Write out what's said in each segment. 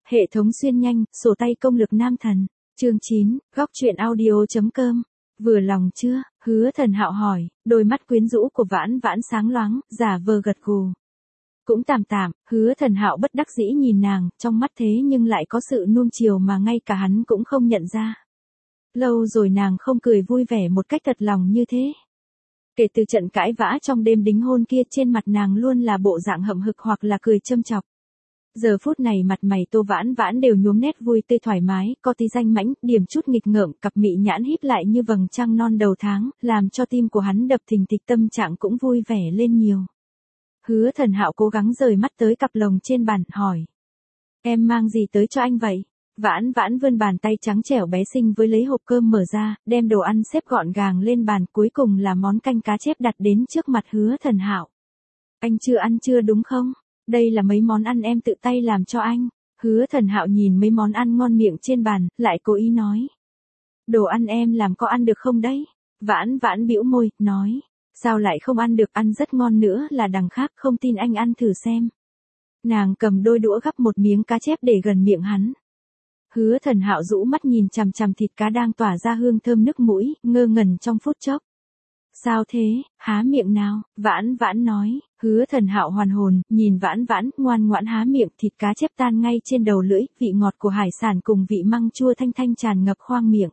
Hệ thống xuyên nhanh, sổ tay công lực nam thần. Chương 9, góc truyện audio.com. Vừa lòng chưa? Hứa Thần Hạo hỏi, đôi mắt quyến rũ của Vãn Vãn sáng loáng, giả vờ gật gù. Cũng tạm tạm, Hứa Thần Hạo bất đắc dĩ nhìn nàng, trong mắt thế nhưng lại có sự nuông chiều mà ngay cả hắn cũng không nhận ra. Lâu rồi nàng không cười vui vẻ một cách thật lòng như thế. Kể từ trận cãi vã trong đêm đính hôn kia, trên mặt nàng luôn là bộ dạng hậm hực hoặc là cười châm chọc. Giờ phút này mặt mày Tô Vãn Vãn đều nhuốm nét vui tươi thoải mái, có tí danh mãnh, điểm chút nghịch ngợm, cặp mị nhãn híp lại như vầng trăng non đầu tháng, làm cho tim của hắn đập thình thịch, tâm trạng cũng vui vẻ lên nhiều. Hứa Thần Hạo cố gắng rời mắt tới cặp lồng trên bàn, hỏi. Em mang gì tới cho anh vậy? Vãn Vãn vươn bàn tay trắng trẻo bé xinh với lấy hộp cơm mở ra, đem đồ ăn xếp gọn gàng lên bàn, cuối cùng là món canh cá chép đặt đến trước mặt Hứa Thần Hạo. Anh chưa ăn chưa đúng không? Đây là mấy món ăn em tự tay làm cho anh. Hứa Thần Hạo nhìn mấy món ăn ngon miệng trên bàn, lại cố ý nói. Đồ ăn em làm có ăn được không đấy? Vãn Vãn bĩu môi, nói. Sao lại không ăn được, ăn rất ngon nữa là đằng khác, không tin anh ăn thử xem. Nàng cầm đôi đũa gắp một miếng cá chép để gần miệng hắn. Hứa Thần Hạo rũ mắt nhìn chằm chằm thịt cá đang tỏa ra hương thơm nước mũi, ngơ ngẩn trong phút chốc. Sao thế, há miệng nào, Vãn Vãn nói. Hứa Thần Hạo hoàn hồn, nhìn Vãn Vãn, ngoan ngoãn há miệng, thịt cá chép tan ngay trên đầu lưỡi, vị ngọt của hải sản cùng vị măng chua thanh thanh tràn ngập khoang miệng.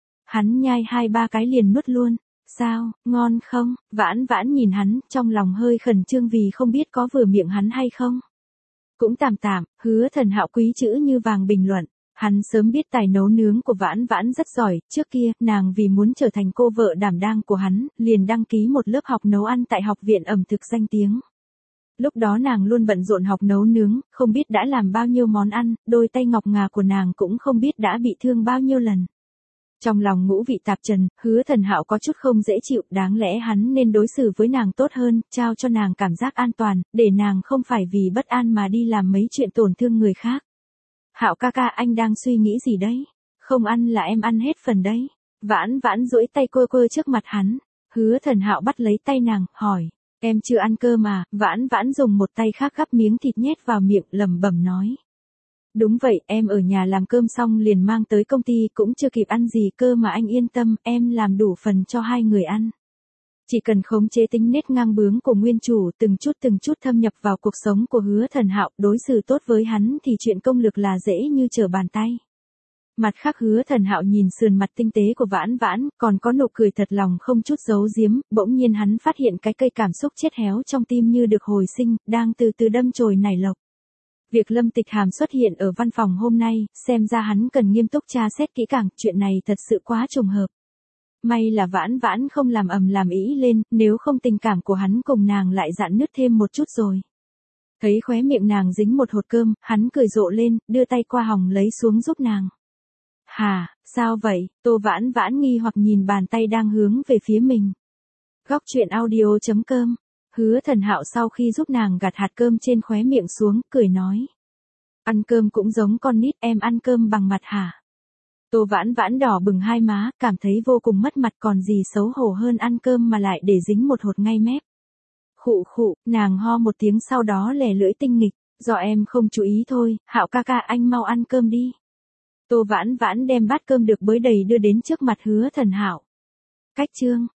Hắn nhai 2-3 cái liền nuốt luôn. Sao, ngon không? Vãn Vãn nhìn hắn, trong lòng hơi khẩn trương vì không biết có vừa miệng hắn hay không. Cũng tạm tạm, Hứa Thần Hạo quý chữ như vàng bình luận. Hắn sớm biết tài nấu nướng của Vãn Vãn rất giỏi, trước kia, nàng vì muốn trở thành cô vợ đảm đang của hắn, liền đăng ký một lớp học nấu ăn tại học viện ẩm thực danh tiếng. Lúc đó nàng luôn bận rộn học nấu nướng, không biết đã làm bao nhiêu món ăn, đôi tay ngọc ngà của nàng cũng không biết đã bị thương bao nhiêu lần. Trong lòng ngũ vị tạp trần, Hứa Thần Hạo có chút không dễ chịu, đáng lẽ hắn nên đối xử với nàng tốt hơn, trao cho nàng cảm giác an toàn, để nàng không phải vì bất an mà đi làm mấy chuyện tổn thương người khác. Hạo ca ca, anh đang suy nghĩ gì đấy? Không ăn là em ăn hết phần đấy. Vãn Vãn duỗi tay quơ quơ trước mặt hắn. Hứa Thần Hạo bắt lấy tay nàng, hỏi. Em chưa ăn cơm à? Vãn Vãn dùng một tay khác gắp miếng thịt nhét vào miệng, lẩm bẩm nói. Đúng vậy, em ở nhà làm cơm xong liền mang tới công ty, cũng chưa kịp ăn gì cơ mà anh yên tâm, em làm đủ phần cho 2 người ăn. Chỉ cần khống chế tính nết ngang bướng của nguyên chủ, từng chút thâm nhập vào cuộc sống của Hứa Thần Hạo, đối xử tốt với hắn thì chuyện công lực là dễ như trở bàn tay. Mặt khác Hứa Thần Hạo nhìn sườn mặt tinh tế của Vãn Vãn, còn có nụ cười thật lòng không chút giấu giếm, bỗng nhiên hắn phát hiện cái cây cảm xúc chết héo trong tim như được hồi sinh, đang từ từ đâm chồi nảy lộc. Việc Lâm Tịch Hàm xuất hiện ở văn phòng hôm nay, xem ra hắn cần nghiêm túc tra xét kỹ càng, chuyện này thật sự quá trùng hợp. May là Vãn Vãn không làm ầm làm ĩ lên, nếu không tình cảm của hắn cùng nàng lại rạn nứt thêm một chút rồi. Thấy khóe miệng nàng dính một hột cơm, hắn cười rộ lên, đưa tay qua hòng lấy xuống giúp nàng. Hà, sao vậy? Tô Vãn Vãn nghi hoặc nhìn bàn tay đang hướng về phía mình. Góc truyện audio.com. Hứa Thần Hạo sau khi giúp nàng gạt hạt cơm trên khóe miệng xuống, cười nói. Ăn cơm cũng giống con nít, em ăn cơm bằng mặt hả? Tô Vãn Vãn đỏ bừng hai má, cảm thấy vô cùng mất mặt, còn gì xấu hổ hơn ăn cơm mà lại để dính một hột ngay mép. Khụ khụ, nàng ho một tiếng sau đó lè lưỡi tinh nghịch, do em không chú ý thôi, Hạo ca ca anh mau ăn cơm đi. Tô Vãn Vãn đem bát cơm được bới đầy đưa đến trước mặt Hứa Thần Hạo. Cách chương.